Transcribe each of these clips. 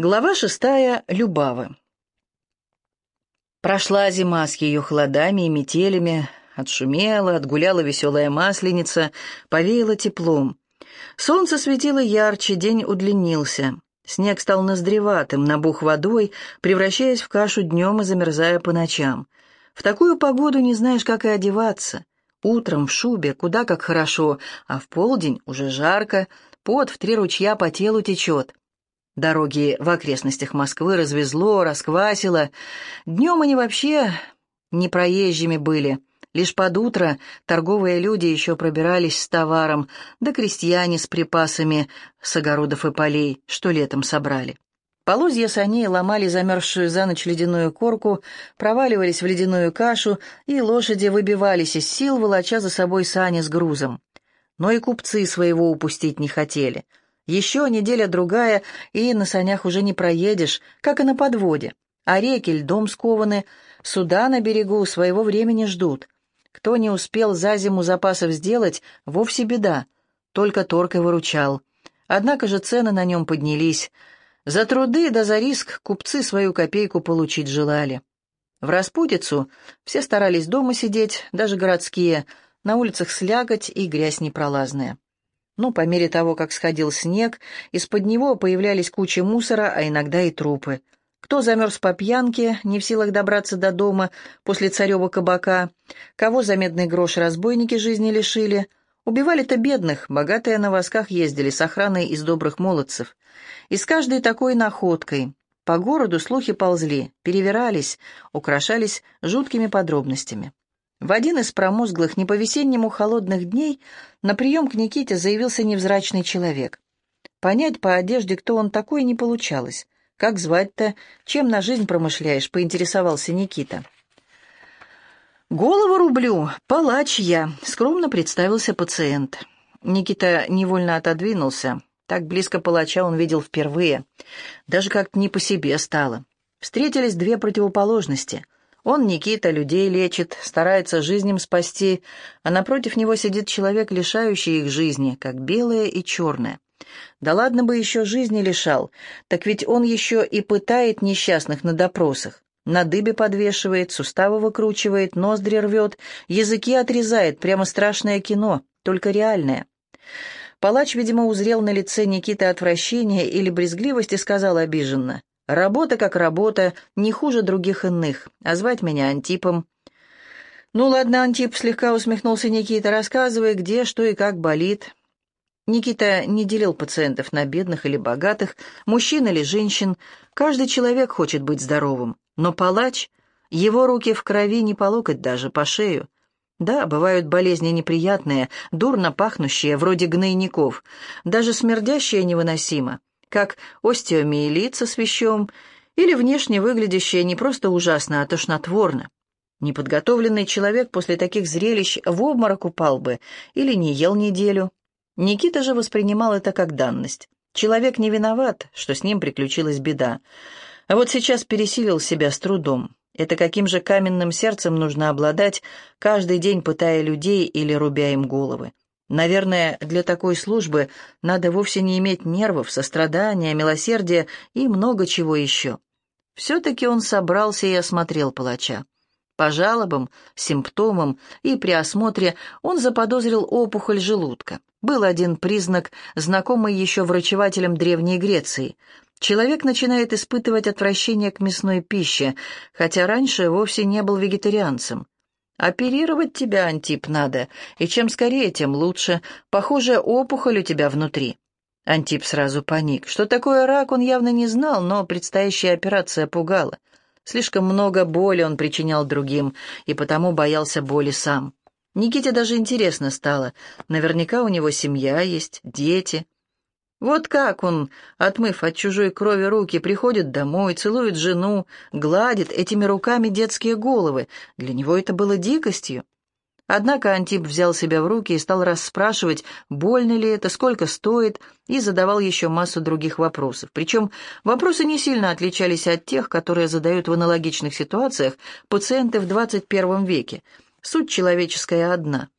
Глава 6. Любава. Прошла зима с ее холодами и метелями, отшумела, отгуляла веселая масленица, повеяло теплом. Солнце светило ярче, день удлинился. Снег стал ноздреватым, набух водой, превращаясь в кашу днем и замерзая по ночам. В такую погоду не знаешь, как и одеваться. Утром в шубе куда как хорошо, а в полдень уже жарко, пот в 3 ручья по телу течет. Дороги в окрестностях Москвы развезло, расквасило. Днем они вообще непроезжими были. Лишь под утро торговые люди еще пробирались с товаром, да крестьяне с припасами с огородов и полей, что летом собрали. Полозья саней ломали замерзшую за ночь ледяную корку, проваливались в ледяную кашу, и лошади выбивались из сил, волоча за собой сани с грузом. Но и купцы своего упустить не хотели. Еще неделя-другая, и на санях уже не проедешь, как и на подводе. А реки льдом скованы, суда на берегу своего времени ждут. Кто не успел за зиму запасов сделать, вовсе беда, только торг и выручал. Однако же цены на нем поднялись. За труды да за риск купцы свою копейку получить желали. В распутицу все старались дома сидеть, даже городские, на улицах слякоть и грязь непролазная. Но по мере того, как сходил снег, из-под него появлялись кучи мусора, а иногда и трупы. Кто замерз по пьянке, не в силах добраться до дома после царева кабака, кого за медный грош разбойники жизни лишили. Убивали-то бедных, богатые на восках ездили с охраной из добрых молодцев. И с каждой такой находкой по городу слухи ползли, перевирались, украшались жуткими подробностями. В один из промозглых, не по-весеннему холодных дней на прием к Никите заявился невзрачный человек. Понять по одежде, кто он такой, не получалось. «Как звать-то? Чем на жизнь промышляешь?» — поинтересовался Никита. «Голову рублю, палач я», — скромно представился пациент. Никита невольно отодвинулся. Так близко палача он видел впервые. Даже как-то не по себе стало. Встретились 2 противоположности. Он, Никита, людей лечит, старается жизнь им спасти, а напротив него сидит человек, лишающий их жизни, как белое и черное. Да ладно бы еще жизни лишал, так ведь он еще и пытает несчастных на допросах. На дыбе подвешивает, суставы выкручивает, ноздри рвет, языки отрезает, прямо страшное кино, только реальное. Палач, видимо, узрел на лице Никиты отвращение или брезгливость и сказал обиженно: «Работа как работа, не хуже других иных, а звать меня Антипом». «Ну ладно, Антип», — слегка усмехнулся Никита, — «рассказывай, где, что и как болит». Никита не делил пациентов на бедных или богатых, мужчин или женщин. Каждый человек хочет быть здоровым. Но палач, его руки в крови не по локоть даже, по шею. Да, бывают болезни неприятные, дурно пахнущие, вроде гнойников, даже смердящие невыносимо, как остеомиелит со свищом, или внешне выглядящие не просто ужасно, а тошнотворно. Неподготовленный человек после таких зрелищ в обморок упал бы или не ел неделю. Никита же воспринимал это как данность. Человек не виноват, что с ним приключилась беда. А вот сейчас пересилил себя с трудом. Это каким же каменным сердцем нужно обладать, каждый день пытая людей или рубя им головы. Наверное, для такой службы надо вовсе не иметь нервов, сострадания, милосердия и много чего еще. Все-таки он собрался и осмотрел палача. По жалобам, симптомам и при осмотре он заподозрил опухоль желудка. Был один признак, знакомый еще врачевателям Древней Греции. Человек начинает испытывать отвращение к мясной пище, хотя раньше вовсе не был вегетарианцем. «Оперировать тебя, Антип, надо, и чем скорее, тем лучше. Похоже, опухоль у тебя внутри». Антип сразу паник. Что такое рак, он явно не знал, но предстоящая операция пугала. Слишком много боли он причинял другим, и потому боялся боли сам. Никите даже интересно стало. Наверняка у него семья есть, дети. Вот как он, отмыв от чужой крови руки, приходит домой, целует жену, гладит этими руками детские головы. Для него это было дикостью. Однако Антип взял себя в руки и стал расспрашивать, больно ли это, сколько стоит, и задавал еще массу других вопросов. Причем вопросы не сильно отличались от тех, которые задают в аналогичных ситуациях пациенты в 21 веке. Суть человеческая одна.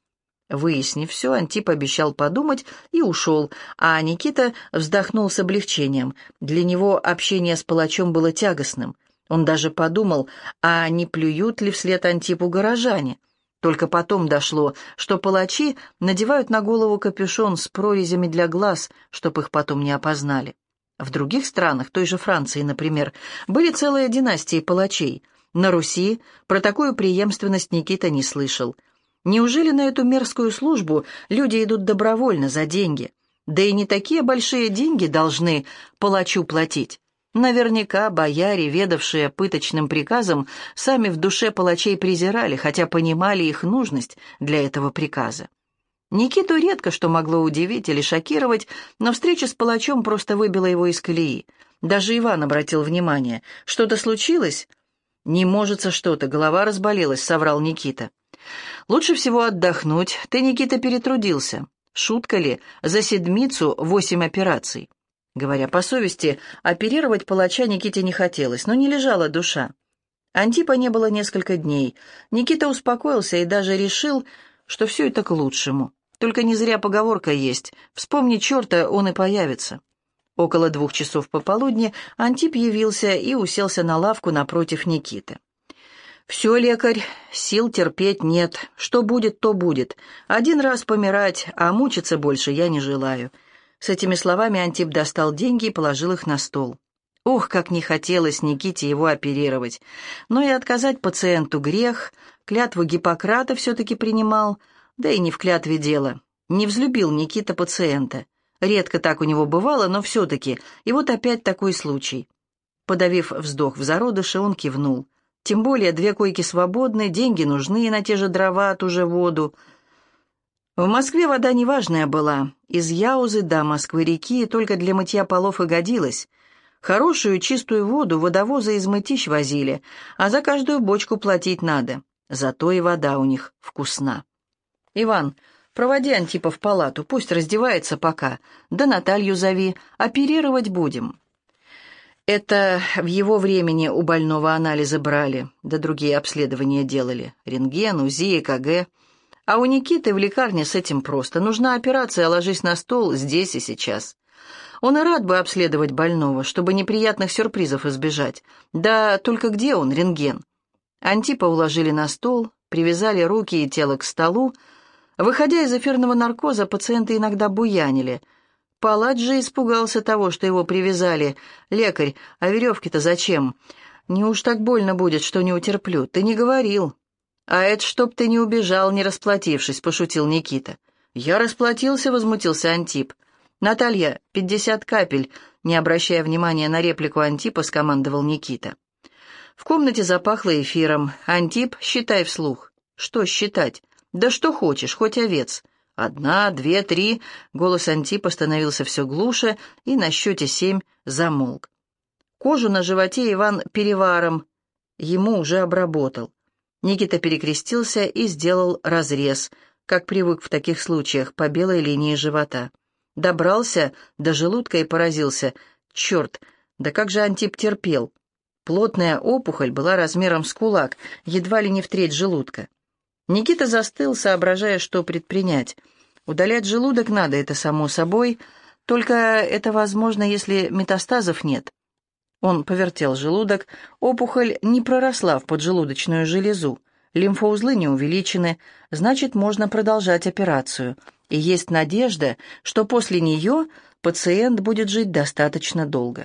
Выяснив все, Антип обещал подумать и ушел, а Никита вздохнул с облегчением. Для него общение с палачом было тягостным. Он даже подумал, а не плюют ли вслед Антипу горожане. Только потом дошло, что палачи надевают на голову капюшон с прорезями для глаз, чтоб их потом не опознали. В других странах, той же Франции, например, были целые династии палачей. На Руси про такую преемственность Никита не слышал. Неужели на эту мерзкую службу люди идут добровольно, за деньги? Да и не такие большие деньги должны палачу платить. Наверняка бояре, ведавшие пыточным приказом, сами в душе палачей презирали, хотя понимали их нужность для этого приказа. Никиту редко что могло удивить или шокировать, но встреча с палачом просто выбила его из колеи. Даже Иван обратил внимание. «Что-то случилось?» «Не можется что-то, голова разболелась», — соврал Никита. «Лучше всего отдохнуть. Ты, Никита, перетрудился. Шутка ли, за седмицу 8 операций?» Говоря по совести, оперировать палача Никите не хотелось, но не лежала душа. Антипа не было несколько дней. Никита успокоился и даже решил, что все это к лучшему. Только не зря поговорка есть: «Вспомни черта, он и появится». Около 2 часов пополудни Антип явился и уселся на лавку напротив Никиты. «Все, лекарь, сил терпеть нет. Что будет, то будет. Один раз помирать, а мучиться больше я не желаю». С этими словами Антип достал деньги и положил их на стол. Ох, как не хотелось Никите его оперировать. Но и отказать пациенту грех, клятву Гиппократа все-таки принимал, да и не в клятве дело. Не взлюбил Никита пациента. Редко так у него бывало, но все-таки. И вот опять такой случай. Подавив вздох в зародыше, он кивнул. Тем более 2 койки свободны, деньги нужны на те же дрова, ту же воду. В Москве вода неважная была. Из Яузы до Москвы-реки только для мытья полов и годилась. Хорошую чистую воду водовозы из Мытищ возили, а за каждую бочку платить надо. Зато и вода у них вкусна. «Иван, проводи Антипа в палату, пусть раздевается пока. Да Наталью зови, оперировать будем». Это в его времени у больного анализы брали, да другие обследования делали. Рентген, УЗИ, ЭКГ. А у Никиты в лекарне с этим просто. Нужна операция, ложись на стол здесь и сейчас. Он и рад бы обследовать больного, чтобы неприятных сюрпризов избежать. Да только где он, рентген? Антипа уложили на стол, привязали руки и тело к столу. Выходя из эфирного наркоза, пациенты иногда буянили. Палач же испугался того, что его привязали. «Лекарь, а веревки-то зачем? Не уж так больно будет, что не утерплю. Ты не говорил». «А это чтоб ты не убежал, не расплатившись», — пошутил Никита. «Я расплатился», — возмутился Антип. «Наталья, 50 капель», — не обращая внимания на реплику Антипа, скомандовал Никита. В комнате запахло эфиром. «Антип, считай вслух». «Что считать?» «Да что хочешь, хоть овец». 1, 2, 3. Голос Антипа становился все глуше, и на счете 7 замолк. Кожу на животе Иван переваром ему уже обработал. Никита перекрестился и сделал разрез, как привык в таких случаях, по белой линии живота. Добрался до желудка и поразился. Черт, да как же Антип терпел. Плотная опухоль была размером с кулак, едва ли не в треть желудка. Никита застыл, соображая, что предпринять. Удалять желудок надо, это само собой, только это возможно, если метастазов нет. Он повертел желудок, опухоль не проросла в поджелудочную железу, лимфоузлы не увеличены, значит, можно продолжать операцию, и есть надежда, что после нее пациент будет жить достаточно долго.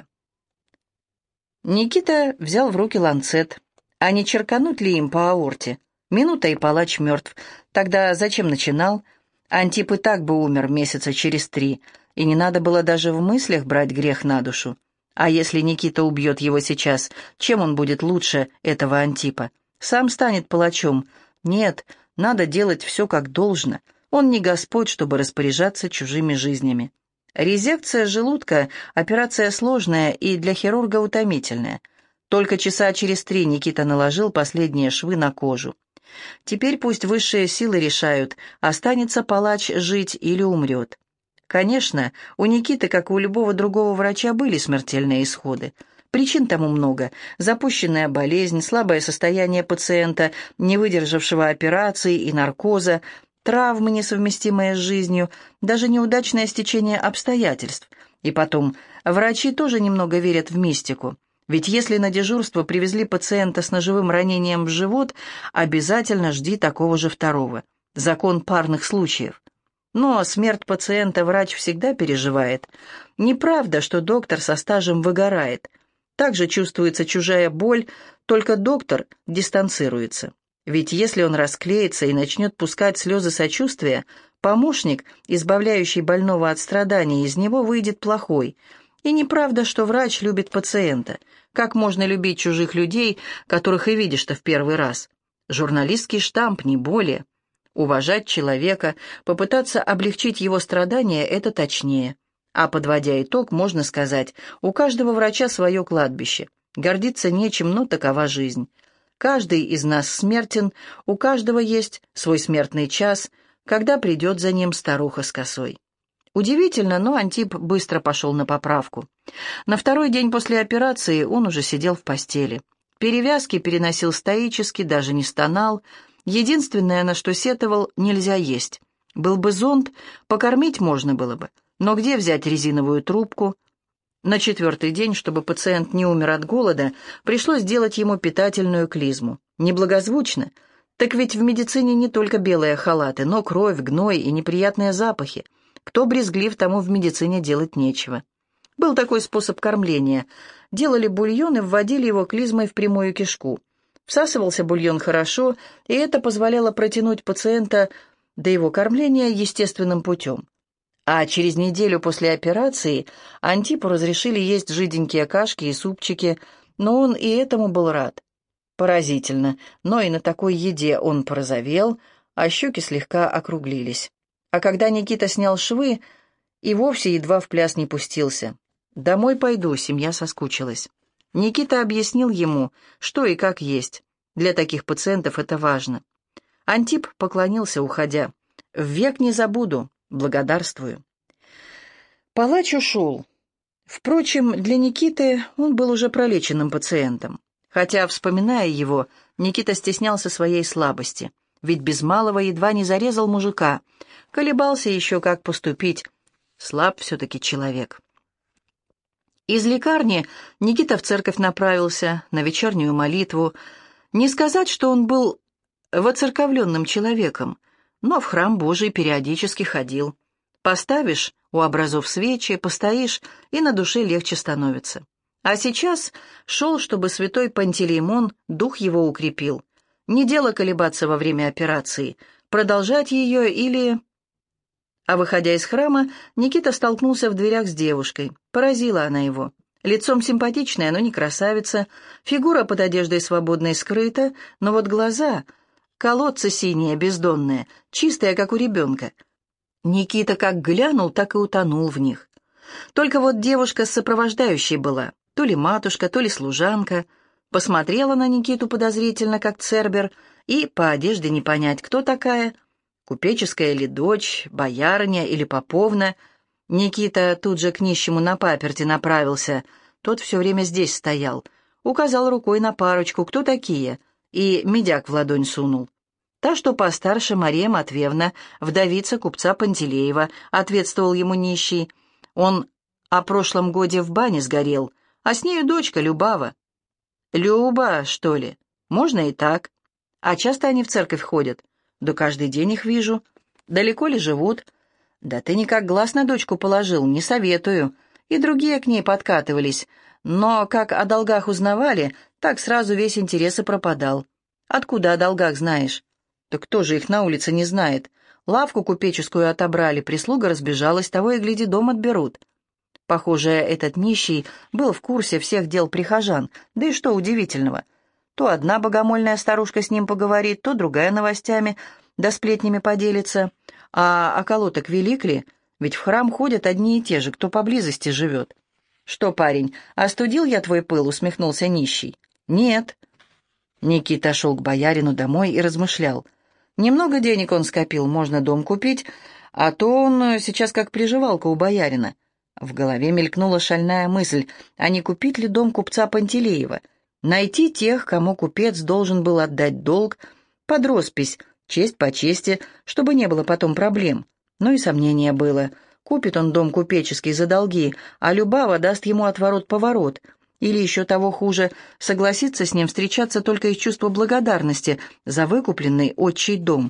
Никита взял в руки ланцет. А не черкануть ли им по аорте? Минута, и палач мертв. Тогда зачем начинал? Антип и так бы умер месяца через 3, и не надо было даже в мыслях брать грех на душу. А если Никита убьет его сейчас, чем он будет лучше этого Антипа? Сам станет палачом. Нет, надо делать все как должно. Он не Господь, чтобы распоряжаться чужими жизнями. Резекция желудка – операция сложная и для хирурга утомительная. Только часа через 3 Никита наложил последние швы на кожу. Теперь пусть высшие силы решают, останется палач жить или умрет. Конечно, у Никиты, как и у любого другого врача, были смертельные исходы. Причин тому много. Запущенная болезнь, слабое состояние пациента, не выдержавшего операции и наркоза, травмы, несовместимые с жизнью, даже неудачное стечение обстоятельств. И потом, врачи тоже немного верят в мистику. Ведь если на дежурство привезли пациента с ножевым ранением в живот, обязательно жди такого же второго. Закон парных случаев. Но смерть пациента врач всегда переживает. Неправда, что доктор со стажем выгорает. Также чувствуется чужая боль, только доктор дистанцируется. Ведь если он расклеится и начнет пускать слезы сочувствия, помощник, избавляющий больного от страданий, из него выйдет плохой. И неправда, что врач любит пациента. Как можно любить чужих людей, которых и видишь-то в первый раз? Журналистский штамп, не более. Уважать человека, попытаться облегчить его страдания – это точнее. А подводя итог, можно сказать, у каждого врача свое кладбище. Гордиться нечем, но такова жизнь. Каждый из нас смертен, у каждого есть свой смертный час, когда придет за ним старуха с косой. Удивительно, но Антип быстро пошел на поправку. На второй день после операции он уже сидел в постели. Перевязки переносил стоически, даже не стонал. Единственное, на что сетовал, нельзя есть. Был бы зонт, покормить можно было бы. Но где взять резиновую трубку? На четвертый день, чтобы пациент не умер от голода, пришлось делать ему питательную клизму. Неблагозвучно? Так ведь в медицине не только белые халаты, но кровь, гной и неприятные запахи. Кто брезглив, тому в медицине делать нечего. Был такой способ кормления. Делали бульон и вводили его клизмой в прямую кишку. Всасывался бульон хорошо, и это позволяло протянуть пациента до его кормления естественным путем. А через неделю после операции Антипу разрешили есть жиденькие кашки и супчики, но он и этому был рад. Поразительно, но и на такой еде он порозовел, а щеки слегка округлились. А когда Никита снял швы, и вовсе едва в пляс не пустился. «Домой пойду», семья соскучилась. Никита объяснил ему, что и как есть. Для таких пациентов это важно. Антип поклонился, уходя. «Ввек не забуду, благодарствую». Палач ушел. Впрочем, для Никиты он был уже пролеченным пациентом. Хотя, вспоминая его, Никита стеснялся своей слабости. Ведь без малого едва не зарезал мужика. Колебался еще, как поступить. Слаб все-таки человек. Из лекарни Никита в церковь направился, на вечернюю молитву. Не сказать, что он был воцерковленным человеком, но в храм Божий периодически ходил. Поставишь у образов свечи, постоишь, и на душе легче становится. А сейчас шел, чтобы святой Пантелеймон дух его укрепил. Не дело колебаться во время операции, продолжать ее или... А выходя из храма, Никита столкнулся в дверях с девушкой. Поразила она его. Лицом симпатичная, но не красавица, фигура под одеждой свободной скрыта, но вот глаза, колодцы синие, бездонные, чистые, как у ребенка. Никита как глянул, так и утонул в них. Только вот девушка с сопровождающей была, то ли матушка, то ли служанка. Посмотрела на Никиту подозрительно, как цербер, и по одежде не понять, кто такая, купеческая ли дочь, боярыня или поповна. Никита тут же к нищему на паперти направился, тот все время здесь стоял, указал рукой на парочку, кто такие, и медяк в ладонь сунул. Та, что постарше, Мария Матвеевна, вдовица купца Пантелеева, ответствовал ему нищий. Он о прошлом годе в бане сгорел, а с нею дочка Любава. «Люба, что ли? Можно и так. А часто они в церковь ходят? Да каждый день их вижу. Далеко ли живут? Да ты никак глаз на дочку положил, не советую». И другие к ней подкатывались, но как о долгах узнавали, так сразу весь интерес и пропадал. «Откуда о долгах знаешь?» «Да кто же их на улице не знает? Лавку купеческую отобрали, прислуга разбежалась, того и гляди, дом отберут». Похоже, этот нищий был в курсе всех дел прихожан, да и что удивительного. То одна богомольная старушка с ним поговорит, то другая новостями, да сплетнями поделится. А околоток велик ли? Ведь в храм ходят одни и те же, кто поблизости живет. «Что, парень, остудил я твой пыл?» — усмехнулся нищий. «Нет». Никита шел к боярину домой и размышлял. Немного денег он скопил, можно дом купить, а то он сейчас как приживалка у боярина. В голове мелькнула шальная мысль, а не купить ли дом купца Пантелеева? Найти тех, кому купец должен был отдать долг, под роспись, Честь по чести, чтобы не было потом проблем. Но и сомнение было. Купит он дом купеческий за долги, а Любава даст ему отворот-поворот. Или еще того хуже, согласится с ним встречаться только из чувства благодарности за выкупленный отчий дом.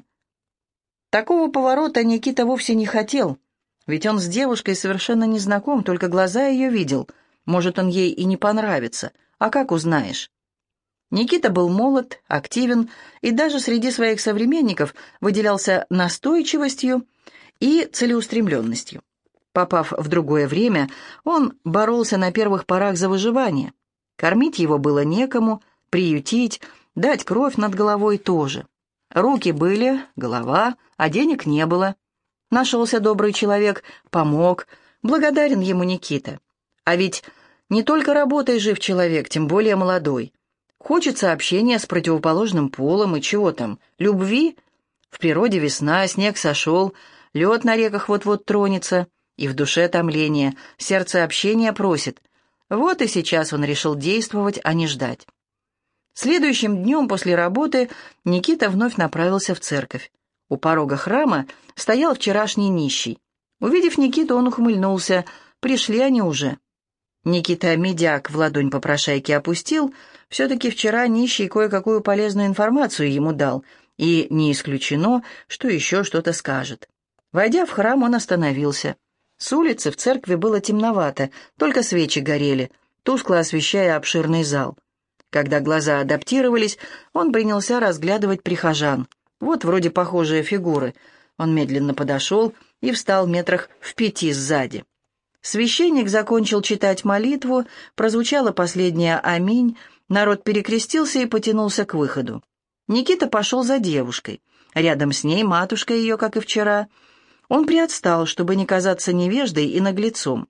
Такого поворота Никита вовсе не хотел, ведь он с девушкой совершенно не знаком, только глаза ее видел. Может, он ей и не понравится, а как узнаешь? Никита был молод, активен и даже среди своих современников выделялся настойчивостью и целеустремленностью. Попав в другое время, он боролся на первых порах за выживание. Кормить его было некому, приютить, дать кровь над головой тоже. Руки были, голова, а денег не было. Нашелся добрый человек, помог, благодарен ему Никита. А ведь не только работой жив человек, тем более молодой. Хочется общения с противоположным полом и чего там, любви? В природе весна, снег сошел, лед на реках вот-вот тронется, и в душе томление, сердце общения просит. Вот и сейчас он решил действовать, а не ждать. Следующим днем после работы Никита вновь направился в церковь. У порога храма стоял вчерашний нищий. Увидев Никиту, он ухмыльнулся. Пришли они уже. Никита медяк в ладонь попрошайки опустил. Все-таки вчера нищий кое-какую полезную информацию ему дал, и не исключено, что еще что-то скажет. Войдя в храм, он остановился. С улицы в церкви было темновато, только свечи горели, тускло освещая обширный зал. Когда глаза адаптировались, он принялся разглядывать прихожан. Вот вроде похожие фигуры. Он медленно подошел и встал метрах в 5 сзади. Священник закончил читать молитву, прозвучало последнее «Аминь», народ перекрестился и потянулся к выходу. Никита пошел за девушкой. Рядом с ней матушка ее, как и вчера. Он приотстал, чтобы не казаться невеждой и наглецом.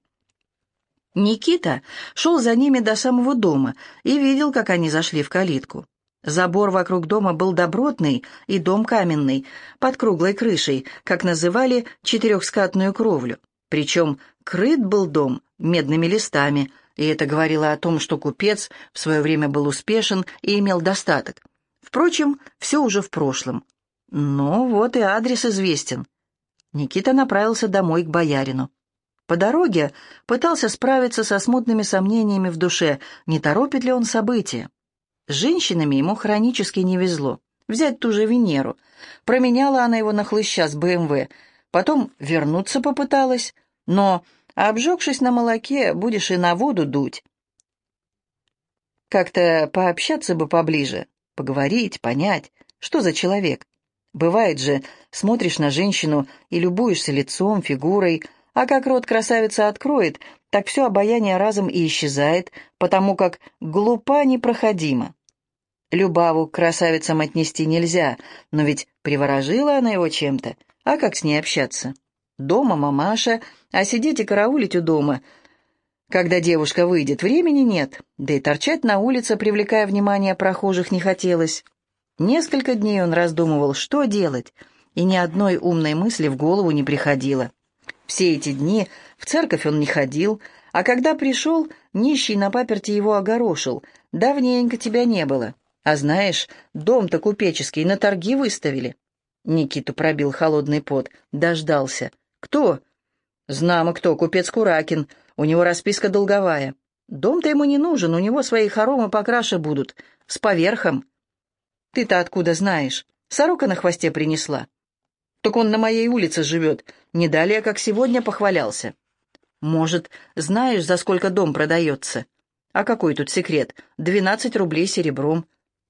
Никита шел за ними до самого дома и видел, как они зашли в калитку. Забор вокруг дома был добротный и дом каменный, под круглой крышей, как называли четырехскатную кровлю. Причем крыт был дом медными листами, и это говорило о том, что купец в свое время был успешен и имел достаток. Впрочем, все уже в прошлом. Но вот и адрес известен. Никита направился домой к боярину. По дороге пытался справиться со смутными сомнениями в душе, не торопит ли он события. С женщинами ему хронически не везло. Взять ту же Венеру. Променяла она его на хлыща с БМВ. Потом вернуться попыталась, но, обжегшись на молоке, будешь и на воду дуть. Как-то пообщаться бы поближе, поговорить, понять, что за человек. Бывает же, смотришь на женщину и любуешься лицом, фигурой, а как рот красавица откроет, так все обаяние разом и исчезает, потому как глупа непроходима. Любаву к красавицам отнести нельзя, но ведь приворожила она его чем-то, а как с ней общаться? Дома мамаша, а сидеть и караулить у дома, когда девушка выйдет, времени нет, да и торчать на улице, привлекая внимание прохожих, не хотелось. Несколько дней он раздумывал, что делать, и ни одной умной мысли в голову не приходило. Все эти дни в церковь он не ходил, а когда пришел, нищий на паперти его огорошил. «Давненько тебя не было. А знаешь, дом-то купеческий на торги выставили». Никиту пробил холодный пот. Дождался. «Кто?» «Знамо кто, купец Куракин. У него расписка долговая. Дом-то ему не нужен, у него свои хоромы покраше будут. С поверхом». «Ты-то откуда знаешь? Сорока на хвосте принесла». «Так он на моей улице живет. Не далее, как сегодня похвалялся». «Может, знаешь, за сколько дом продается?» «А какой тут секрет? 12 рублей серебром».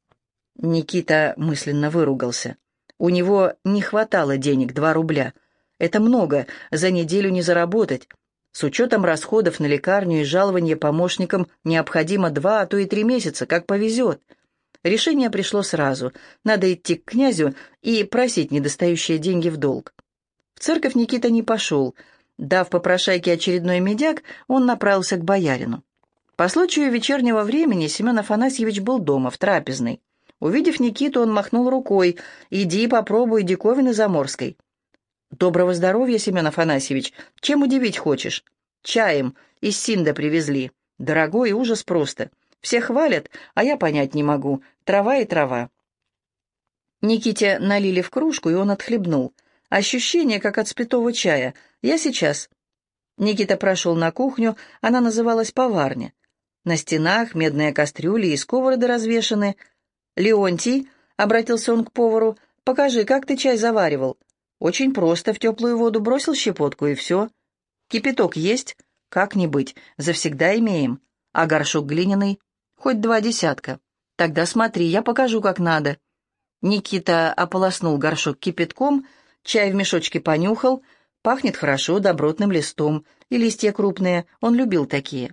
Никита мысленно выругался. У него не хватало денег, 2 рубля. Это много, за неделю не заработать. С учетом расходов на лекарню и жалования помощникам необходимо 2, а то и 3 месяца, как повезет. Решение пришло сразу. Надо идти к князю и просить недостающие деньги в долг. В церковь Никита не пошел. Дав попрошайке очередной медяк, он направился к боярину. По случаю вечернего времени Семен Афанасьевич был дома, в трапезной. Увидев Никиту, он махнул рукой. «Иди, попробуй диковины заморской». «Доброго здоровья, Семен Афанасьевич. Чем удивить хочешь?» «Чаем. Из Синда привезли. Дорогой, ужас просто. Все хвалят, а я понять не могу. Трава и трава». Никите налили в кружку, и он отхлебнул. Ощущение, как от спиртового чая. «Я сейчас». Никита прошел на кухню, она называлась поварня. На стенах медные кастрюли и сковороды развешаны. «Леонтий», — обратился он к повару, — «покажи, как ты чай заваривал». «Очень просто, в теплую воду бросил щепотку, и все». «Кипяток есть?» «Как не быть, завсегда имеем». «А горшок глиняный?» «Хоть 2 десятка». «Тогда смотри, я покажу, как надо». Никита ополоснул горшок кипятком, чай в мешочке понюхал. Пахнет хорошо, добротным листом, и листья крупные, он любил такие.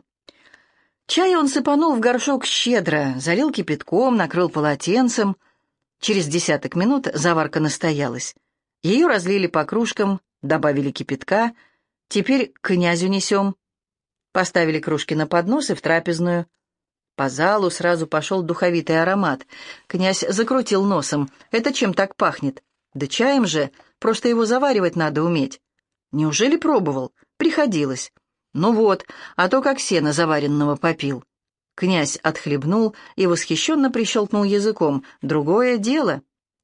Чай он сыпанул в горшок щедро, залил кипятком, накрыл полотенцем. Через 10 минут заварка настоялась. Ее разлили по кружкам, добавили кипятка. Теперь к князю несем. Поставили кружки на поднос и в трапезную. По залу сразу пошел духовитый аромат. Князь закрутил носом. «Это чем так пахнет?» «Да чаем же, просто его заваривать надо уметь». «Неужели пробовал?» «Приходилось». «Ну вот, а то как сено заваренного попил». Князь отхлебнул и восхищенно прищелкнул языком. «Другое дело».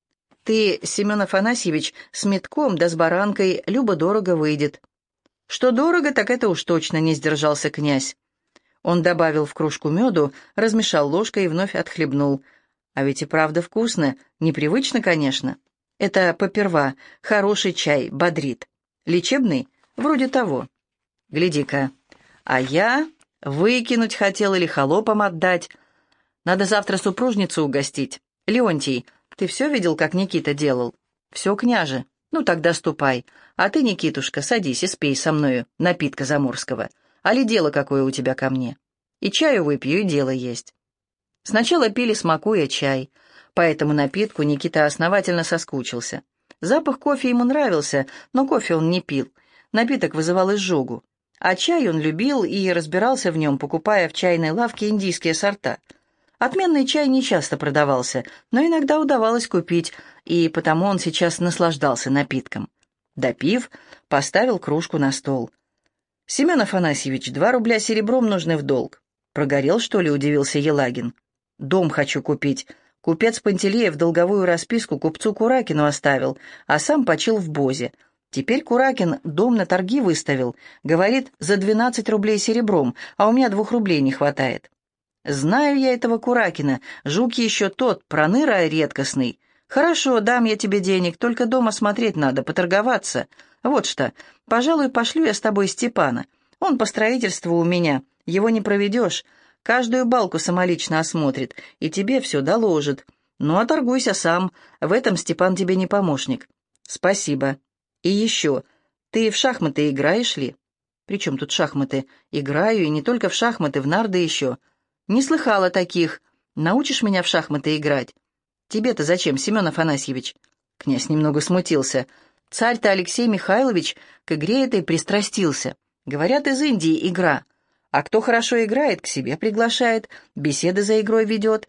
«Ты, Семен Афанасьевич, с метком да с баранкой любо-дорого выйдет». «Что дорого, так это уж точно», — не сдержался князь. Он добавил в кружку меду, размешал ложкой и вновь отхлебнул. «А ведь и правда вкусно, непривычно, конечно. Это поперва, хороший чай, бодрит. Лечебный? Вроде того. Гляди-ка. А я выкинуть хотел или холопам отдать. Надо завтра супружницу угостить. Леонтий, ты все видел, как Никита делал?» «Все, княже. Ну, тогда ступай. А ты, Никитушка, садись и спей со мною напитка заморского. Али дело какое у тебя ко мне? И чаю выпью, и дело есть». Сначала пили, смакуя чай. По этому напитку Никита основательно соскучился. Запах кофе ему нравился, но кофе он не пил. Напиток вызывал изжогу. А чай он любил и разбирался в нем, покупая в чайной лавке индийские сорта. Отменный чай не часто продавался, но иногда удавалось купить, и потому он сейчас наслаждался напитком. Допив, поставил кружку на стол. «Семен Афанасьевич, 2 рубля серебром нужны в долг». «Прогорел, что ли?» — удивился Елагин. «Дом хочу купить. Купец Пантелеев долговую расписку купцу Куракину оставил, а сам почил в Бозе. Теперь Куракин дом на торги выставил. Говорит, за 12 рублей серебром, а у меня 2 рублей не хватает». «Знаю я этого Куракина. Жук еще тот, проныра редкостный. Хорошо, дам я тебе денег, только дома смотреть надо, поторговаться. Вот что, пожалуй, пошлю я с тобой Степана. Он по строительству у меня, его не проведешь. Каждую балку самолично осмотрит и тебе все доложит. Ну, а торгуйся сам, в этом Степан тебе не помощник». «Спасибо. И еще, ты в шахматы играешь ли?» «При чем тут шахматы? Играю, и не только в шахматы, в нарды еще». «Не слыхала таких. Научишь меня в шахматы играть?» «Тебе-то зачем, Семен Афанасьевич?» Князь немного смутился. «Царь-то Алексей Михайлович к игре этой пристрастился. Говорят, из Индии игра. А кто хорошо играет, к себе приглашает, беседы за игрой ведет».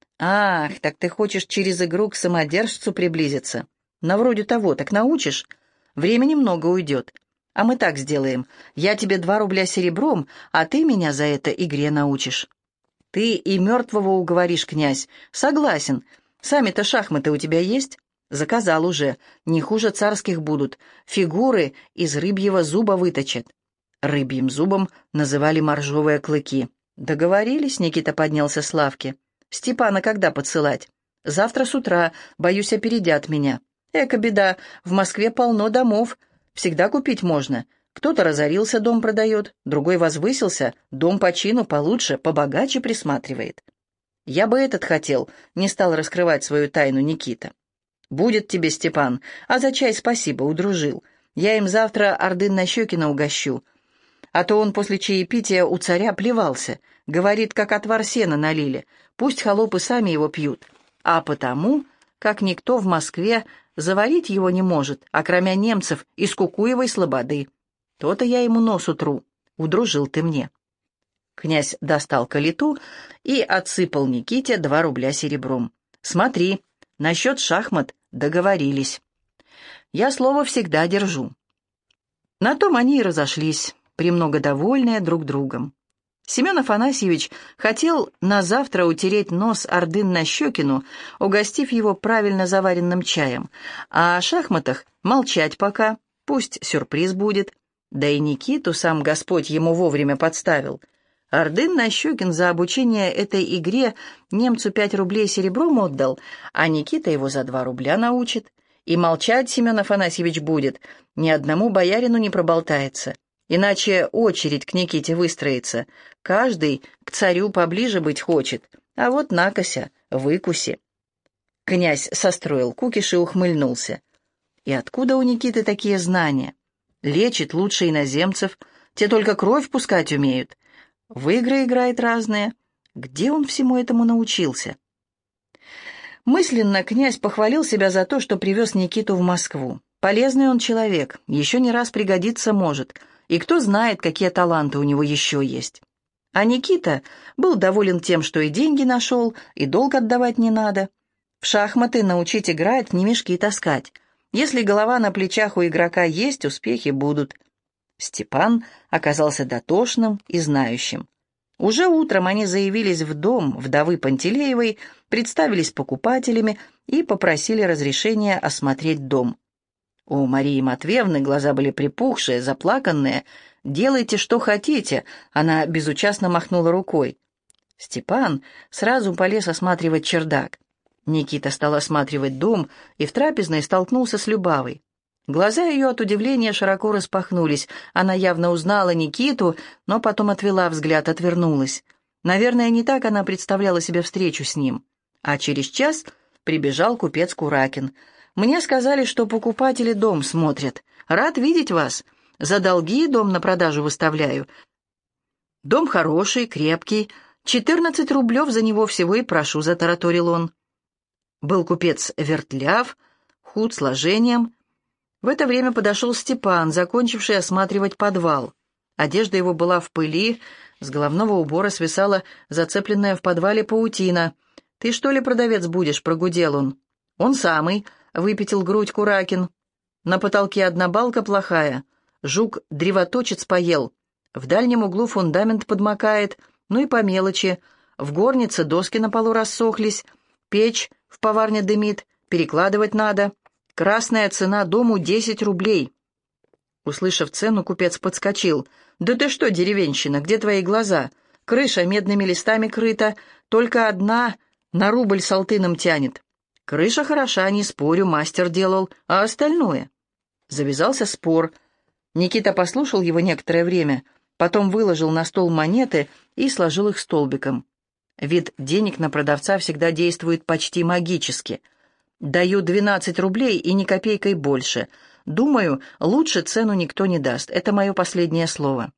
«Ах, так ты хочешь через игру к самодержцу приблизиться? На вроде того, так научишь? Времени много уйдет. А мы так сделаем. Я тебе 2 рубля серебром, а ты меня за это игре научишь». «Ты и мертвого уговоришь, князь. Согласен. Сами-то шахматы у тебя есть?» «Заказал уже. Не хуже царских будут. Фигуры из рыбьего зуба выточат». Рыбьим зубом называли моржовые клыки. «Договорились», — Никита поднялся с лавки. «Степана когда подсылать?» «Завтра с утра. Боюсь, опередят меня». «Эка беда. В Москве полно домов. Всегда купить можно. Кто-то разорился, дом продает, другой возвысился, дом по чину получше, побогаче присматривает». «Я бы этот хотел», — не стал раскрывать свою тайну Никита. «Будет тебе, Степан, а за чай спасибо, удружил. Я им завтра Ордын-Нащекина угощу. А то он после чаепития у царя плевался, говорит, как отвар сена налили, пусть холопы сами его пьют. А потому, как никто в Москве заварить его не может, окромя немцев из Кукуевой слободы. То-то я ему нос утру. Удружил ты мне». Князь достал калиту и отсыпал Никите 2 рубля серебром. «Смотри, насчет шахмат договорились. Я слово всегда держу». На том они и разошлись, премного довольные друг другом. Семен Афанасьевич хотел на завтра утереть нос Ордын-Нащекину, угостив его правильно заваренным чаем, а о шахматах молчать пока, пусть сюрприз будет. Да и Никиту сам Господь ему вовремя подставил. Ордын-Нащекин за обучение этой игре немцу 5 рублей серебром отдал, а Никита его за 2 рубля научит. И молчать Семен Афанасьевич будет, ни одному боярину не проболтается. Иначе очередь к Никите выстроится. Каждый к царю поближе быть хочет. А вот накося, выкуси. Князь состроил кукиш и ухмыльнулся. И откуда у Никиты такие знания? Лечит лучше иноземцев, те только кровь пускать умеют. В игры играет разные. Где он всему этому научился? Мысленно князь похвалил себя за то, что привез Никиту в Москву. Полезный он человек, еще не раз пригодиться может. И кто знает, какие таланты у него еще есть. А Никита был доволен тем, что и деньги нашел, и долг отдавать не надо. В шахматы научить играть, не мешки таскать. Если голова на плечах у игрока есть, успехи будут. Степан оказался дотошным и знающим. Уже утром они заявились в дом вдовы Пантелеевой, представились покупателями и попросили разрешения осмотреть дом. У Марии Матвеевны глаза были припухшие, заплаканные. «Делайте, что хотите», — она безучастно махнула рукой. Степан сразу полез осматривать чердак. Никита стал осматривать дом и в трапезной столкнулся с Любавой. Глаза ее от удивления широко распахнулись. Она явно узнала Никиту, но потом отвела взгляд, отвернулась. Наверное, не так она представляла себе встречу с ним. А через час прибежал купец Куракин. «Мне сказали, что покупатели дом смотрят. Рад видеть вас. За долги дом на продажу выставляю. Дом хороший, крепкий. 14 рублев за него всего и прошу», — затараторил он. Был купец вертляв, худ сложением. В это время подошел Степан, закончивший осматривать подвал. Одежда его была в пыли, с головного убора свисала зацепленная в подвале паутина. «Ты что ли продавец будешь?» — прогудел он. «Он самый», — выпятил грудь Куракин. «На потолке одна балка плохая. Жук-древоточец поел. В дальнем углу фундамент подмокает, ну и по мелочи. В горнице доски на полу рассохлись, печь в поварне дымит, перекладывать надо. Красная цена дому 10 рублей». Услышав цену, купец подскочил. «Да ты что, деревенщина, где твои глаза? Крыша медными листами крыта, только одна на рубль с алтыном тянет. Крыша хороша, не спорю, мастер делал, а остальное?» Завязался спор. Никита послушал его некоторое время, потом выложил на стол монеты и сложил их столбиком. Вид денег на продавца всегда действует почти магически. «Даю 12 рублей и ни копейкой больше. Думаю, лучше цену никто не даст. Это мое последнее слово».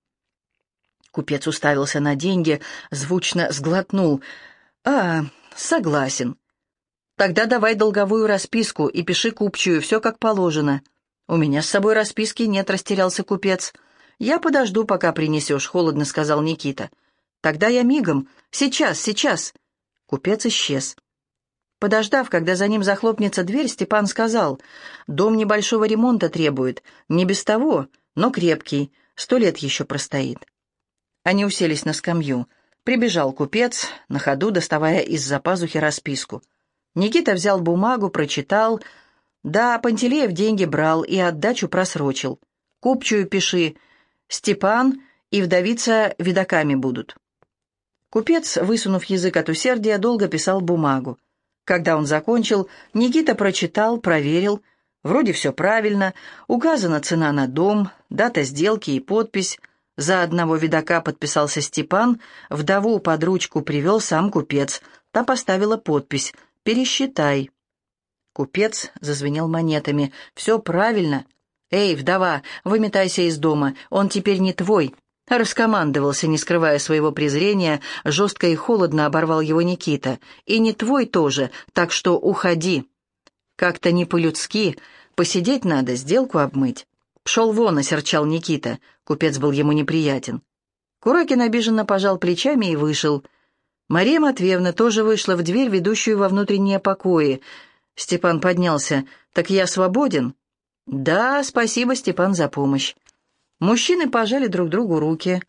Купец уставился на деньги, звучно сглотнул. «А, согласен. Тогда давай долговую расписку и пиши купчую, все как положено». «У меня с собой расписки нет», — растерялся купец. «Я подожду, пока принесешь», — холодно сказал Никита. «Тогда я мигом. Сейчас». Купец исчез. Подождав, когда за ним захлопнется дверь, Степан сказал: «Дом небольшого ремонта требует. Не без того, но крепкий. 100 лет еще простоит». Они уселись на скамью. Прибежал купец, на ходу доставая из-за пазухи расписку. Никита взял бумагу, прочитал. Да, Пантелеев деньги брал и отдачу просрочил. Купчую пиши. Степан и вдовица видаками будут. Купец, высунув язык от усердия, долго писал бумагу. Когда он закончил, Никита прочитал, проверил. Вроде все правильно. Указана цена на дом, дата сделки и подпись. За одного видака подписался Степан, вдову под ручку привел сам купец. Та поставила подпись «Пересчитай». Купец зазвенел монетами. «Все правильно. Эй, вдова, выметайся из дома, он теперь не твой». Раскомандовался, не скрывая своего презрения, жестко и холодно оборвал его Никита. «И не твой тоже, так что уходи. Как-то не по-людски, посидеть надо, сделку обмыть». «Пшел вон», — осерчал Никита. Купец был ему неприятен. Куракин обиженно пожал плечами и вышел. Мария Матвеевна тоже вышла в дверь, ведущую во внутренние покои. Степан поднялся. «Так я свободен?» «Да, спасибо, Степан, за помощь». Мужчины пожали друг другу руки.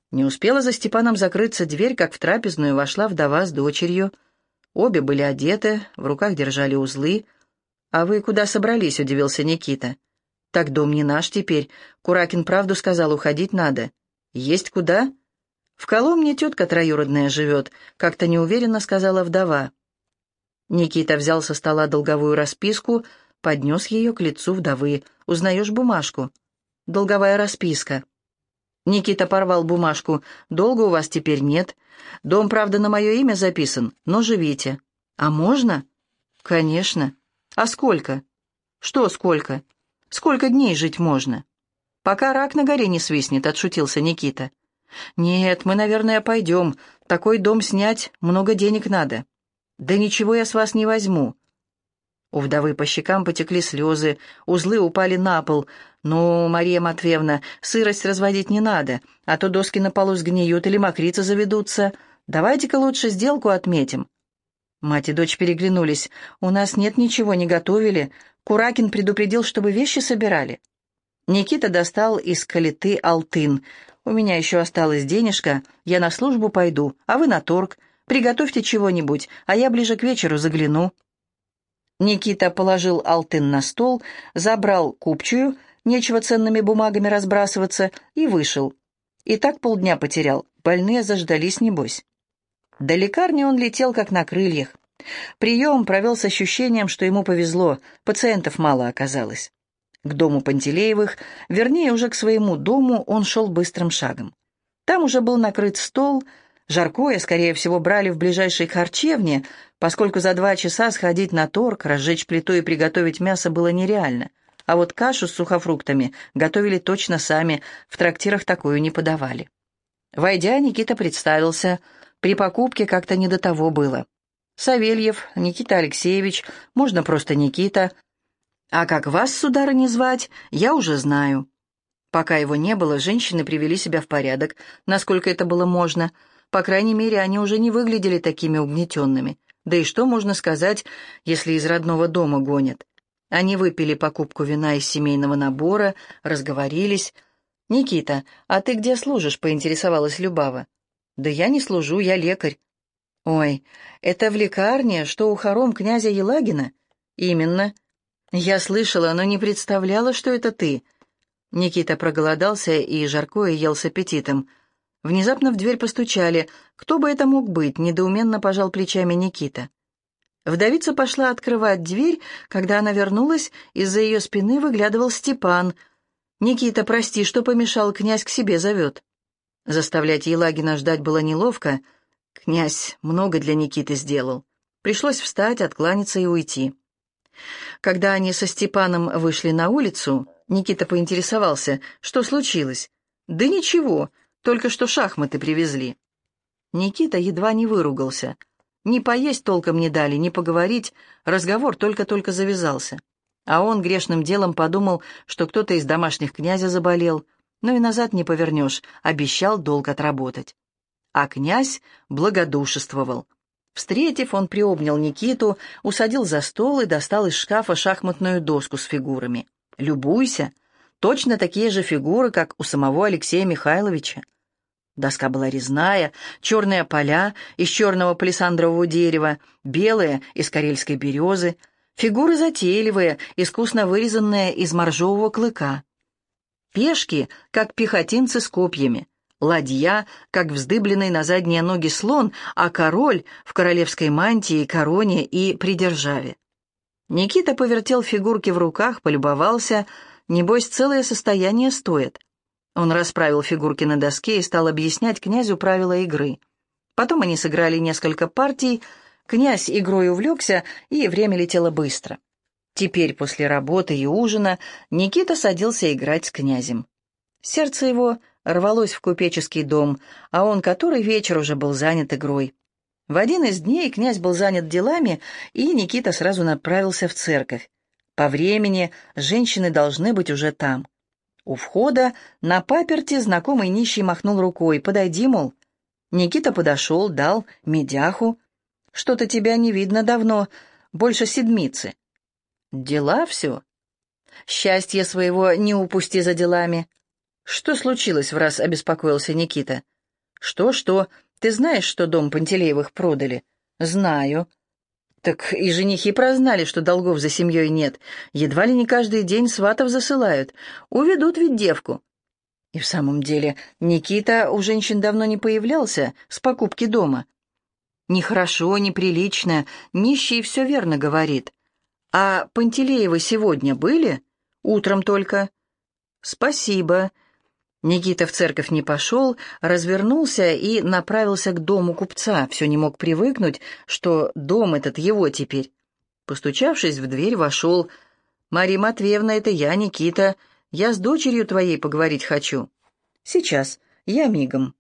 Не успела за Степаном закрыться дверь, как в трапезную вошла вдова с дочерью. Обе были одеты, в руках держали узлы. «А вы куда собрались?» — удивился Никита. «Так дом не наш теперь. Куракин правду сказал, уходить надо». «Есть куда?» «В Коломне тетка троюродная живет», — как-то неуверенно сказала вдова. Никита взял со стола долговую расписку, поднес ее к лицу вдовы. «Узнаешь бумажку?» «Долговая расписка». Никита порвал бумажку. «Долга у вас теперь нет. Дом, правда, на мое имя записан, но живите». «А можно?» «Конечно». «А сколько?» «Что сколько?» «Сколько дней жить можно?» «Пока рак на горе не свистнет», — отшутился Никита. «Нет, мы, наверное, пойдем. Такой дом снять много денег надо». «Да ничего я с вас не возьму». У вдовы по щекам потекли слезы, узлы упали на пол. «Ну, Мария Матвеевна, сырость разводить не надо, а то доски на полу сгниют или мокрицы заведутся. Давайте-ка лучше сделку отметим». Мать и дочь переглянулись. «У нас нет ничего, не готовили. Куракин предупредил, чтобы вещи собирали». Никита достал из калиты алтын. «У меня еще осталась денежка, я на службу пойду, а вы на торг. Приготовьте чего-нибудь, а я ближе к вечеру загляну». Никита положил алтын на стол, забрал купчую, нечего ценными бумагами разбрасываться, и вышел. И так полдня потерял, больные заждались, небось. До лекарни он летел, как на крыльях. Прием провел с ощущением, что ему повезло, пациентов мало оказалось. К дому Пантелеевых, вернее, уже к своему дому, он шел быстрым шагом. Там уже был накрыт стол. Жаркое, скорее всего, брали в ближайшей харчевне, поскольку за 2 часа сходить на торг, разжечь плиту и приготовить мясо было нереально. А вот кашу с сухофруктами готовили точно сами, в трактирах такую не подавали. Войдя, Никита представился. При покупке как-то не до того было. «Савельев, Никита Алексеевич, можно просто Никита. А как вас, сударыня, звать, я уже знаю». Пока его не было, женщины привели себя в порядок, насколько это было можно. По крайней мере, они уже не выглядели такими угнетенными. Да и что можно сказать, если из родного дома гонят? Они выпили покупку вина из семейного набора, разговорились. «Никита, а ты где служишь?» — поинтересовалась Любава. «Да я не служу, я лекарь». «Ой, это в лекарне, что у хором князя Елагина?» «Именно». «Я слышала, но не представляла, что это ты». Никита проголодался и жаркое ел с аппетитом. Внезапно в дверь постучали. Кто бы это мог быть? Недоуменно пожал плечами Никита. Вдовица пошла открывать дверь. Когда она вернулась, из-за ее спины выглядывал Степан. «Никита, прости, что помешал, князь к себе зовет». Заставлять Елагина ждать было неловко. Князь много для Никиты сделал. Пришлось встать, откланяться и уйти. Когда они со Степаном вышли на улицу, Никита поинтересовался, что случилось. «Да ничего, только что шахматы привезли». Никита едва не выругался. Ни поесть толком не дали, ни поговорить, разговор только-только завязался. А он грешным делом подумал, что кто-то из домашних князя заболел. Но и назад не повернешь, обещал долг отработать. А князь благодушествовал. Встретив, он приобнял Никиту, усадил за стол и достал из шкафа шахматную доску с фигурами. «Любуйся, точно такие же фигуры, как у самого Алексея Михайловича». Доска была резная, черные поля из черного палисандрового дерева, белые из карельской березы, фигуры затейливые, искусно вырезанные из моржового клыка. Пешки, как пехотинцы с копьями, ладья, как вздыбленный на задние ноги слон, а король в королевской мантии, короне и придержаве. Никита повертел фигурки в руках, полюбовался, небось, целое состояние стоит. Он расправил фигурки на доске и стал объяснять князю правила игры. Потом они сыграли несколько партий, князь игрой увлекся, и время летело быстро. Теперь, после работы и ужина, Никита садился играть с князем. Сердце его рвалось в купеческий дом, а он который вечер уже был занят игрой. В один из дней князь был занят делами, и Никита сразу направился в церковь. По времени женщины должны быть уже там. У входа на паперти знакомый нищий махнул рукой. «Подойди, мол». Никита подошел, дал медяху. «Что-то тебя не видно давно, больше седмицы». «Дела все?» «Счастье своего не упусти за делами». «Что случилось?» — враз обеспокоился Никита. «Что-что? Ты знаешь, что дом Пантелеевых продали?» «Знаю». «Так и женихи прознали, что долгов за семьей нет. Едва ли не каждый день сватов засылают. Уведут ведь девку». И в самом деле Никита у женщин давно не появлялся с покупки дома. Нехорошо, неприлично, нищий все верно говорит. А Пантелеевы сегодня были? Утром только. Спасибо. Никита в церковь не пошел, развернулся и направился к дому купца. Все не мог привыкнуть, что дом этот его теперь. Постучавшись в дверь, вошел. «Мария Матвеевна, это я, Никита. Я с дочерью твоей поговорить хочу». «Сейчас, я мигом».